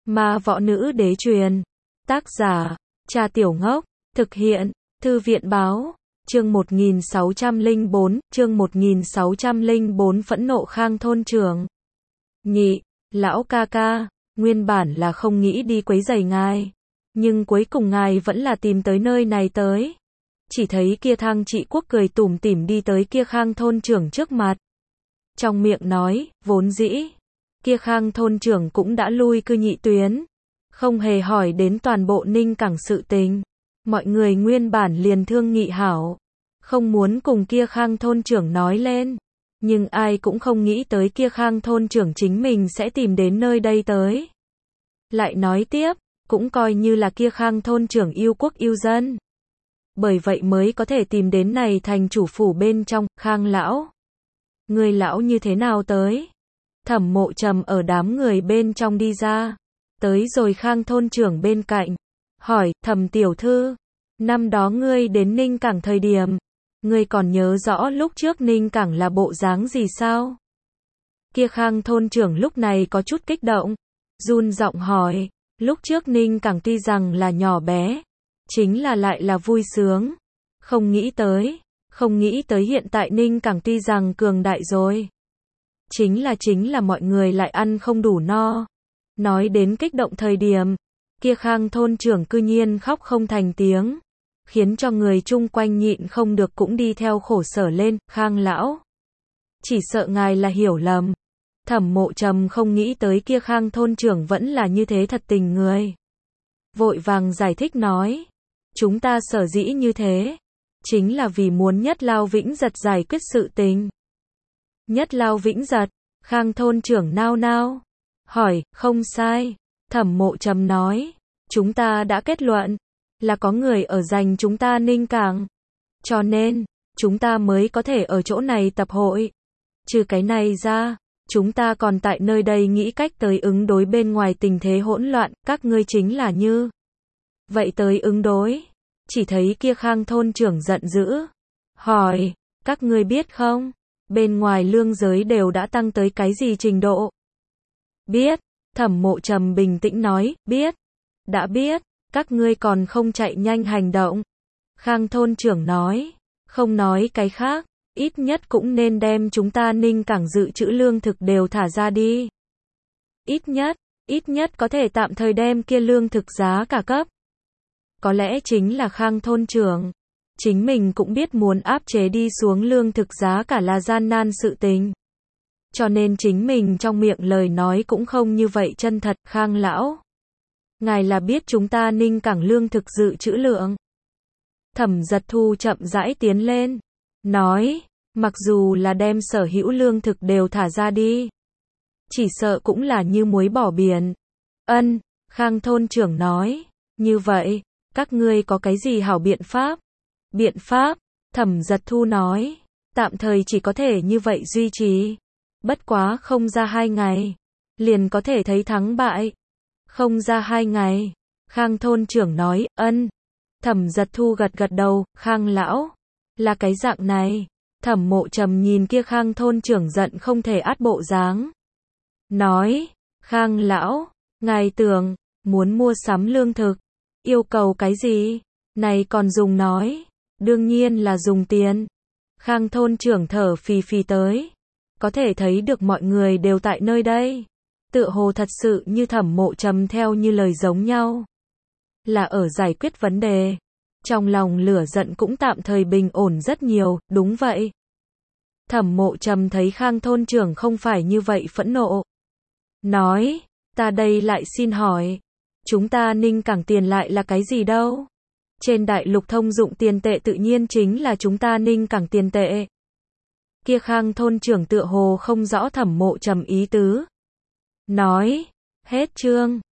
Ma võ nữ đế truyền. Tác giả, Cha Tiểu Ngốc. Thực hiện, Thư viện báo. Chương 1604, phẫn nộ Khang thôn trưởng. Nhị, lão ca ca, nguyên bản là không nghĩ đi quấy rầy ngài. Nhưng cuối cùng ngài vẫn là tìm tới nơi này tới. Chỉ thấy kia Thang Trị Quốc cười tủm tỉm đi tới kia Khang thôn trưởng trước mặt. Trong miệng nói, vốn dĩ, kia Khang thôn trưởng cũng đã lui cư nhị tuyến. Không hề hỏi đến toàn bộ Ninh Cảng sự tình. Mọi người nguyên bản liền thương nghị hảo. Không muốn cùng kia Khang thôn trưởng nói lên. Nhưng ai cũng không nghĩ tới kia Khang thôn trưởng chính mình sẽ tìm đến nơi đây tới. Lại nói tiếp, cũng coi như là kia Khang thôn trưởng yêu quốc yêu dân. Bởi vậy mới có thể tìm đến này thành chủ phủ bên trong. Khang lão, người lão như thế nào tới? Thẩm Mộ Trầm ở đám người bên trong đi ra. Tới rồi Khang thôn trưởng bên cạnh. Hỏi, Thẩm tiểu thư, năm đó ngươi đến Ninh Cảng thời điểm, ngươi còn nhớ rõ lúc trước Ninh Cảng là bộ dáng gì sao? Kia Khang thôn trưởng lúc này có chút kích động. Run giọng hỏi, lúc trước Ninh Cảng tuy rằng là nhỏ bé, chính là lại là vui sướng. Không nghĩ tới hiện tại Ninh Cảng tuy rằng cường đại rồi. Chính là mọi người lại ăn không đủ no. Nói đến kích động thời điểm, kia Khang thôn trưởng cư nhiên khóc không thành tiếng. Khiến cho người chung quanh nhịn không được cũng đi theo khổ sở lên. Khang lão, chỉ sợ ngài là hiểu lầm. Thẩm Mộ Trầm không nghĩ tới kia Khang thôn trưởng vẫn là như thế thật tình người. Vội vàng giải thích nói, chúng ta sở dĩ như thế, chính là vì muốn Nhất Lao Vĩnh Giật giải quyết sự tình. Nhất Lao Vĩnh Giật, Khang thôn trưởng nao nao, hỏi, không sai. Thẩm Mộ Trầm nói, chúng ta đã kết luận, là có người ở giành chúng ta Ninh Cảng. Cho nên, chúng ta mới có thể ở chỗ này tập hội. Trừ cái này ra, chúng ta còn tại nơi đây nghĩ cách tới ứng đối bên ngoài tình thế hỗn loạn, các ngươi chính là như vậy tới ứng đối. Chỉ thấy kia Khang thôn trưởng giận dữ. Hỏi, các ngươi biết không, bên ngoài lương giới đều đã tăng tới cái gì trình độ? Biết. Thẩm Mộ Trầm bình tĩnh nói, biết. Đã biết, các ngươi còn không chạy nhanh hành động. Khang thôn trưởng nói, không nói cái khác, ít nhất cũng nên đem chúng ta Ninh Cảng dự trữ lương thực đều thả ra đi. Ít nhất có thể tạm thời đem kia lương thực giá cả cấp. Có lẽ chính là Khang thôn trưởng, chính mình cũng biết muốn áp chế đi xuống lương thực giá cả là gian nan sự tình. Cho nên chính mình trong miệng lời nói cũng không như vậy chân thật. Khang lão, ngài là biết chúng ta Ninh Cảng lương thực dự trữ lượng. Thẩm Giật Thu chậm rãi tiến lên, nói, mặc dù là đem sở hữu lương thực đều thả ra đi, chỉ sợ cũng là như muối bỏ biển. Ân, Khang thôn trưởng nói, như vậy, các ngươi có cái gì hảo biện pháp? Biện pháp, Thẩm Giật Thu nói, tạm thời chỉ có thể như vậy duy trì. Bất quá không ra 2 ngày, liền có thể thấy thắng bại. Không ra 2 ngày, Khang thôn trưởng nói, ân. Thẩm Giật Thu gật gật đầu, Khang lão, là cái dạng này. Thẩm Mộ Trầm nhìn kia Khang thôn trưởng giận không thể át bộ dáng. Nói, Khang lão, ngài tưởng, muốn mua sắm lương thực, yêu cầu cái gì? Này còn dùng nói, đương nhiên là dùng tiền. Khang thôn trưởng thở phì phì tới. Có thể thấy được mọi người đều tại nơi đây. Tựa hồ thật sự như Thẩm Mộ Trầm theo như lời giống nhau. Là ở giải quyết vấn đề. Trong lòng lửa giận cũng tạm thời bình ổn rất nhiều, đúng vậy. Thẩm Mộ Trầm thấy Khang thôn trưởng không phải như vậy phẫn nộ. Nói, ta đây lại xin hỏi. Chúng ta Ninh Cảng tiền lại là cái gì đâu? Trên đại lục thông dụng tiền tệ tự nhiên chính là chúng ta Ninh Cảng tiền tệ. Kia Khang thôn trưởng tựa hồ không rõ Thẩm Mộ Trầm ý tứ. Nói, hết chương.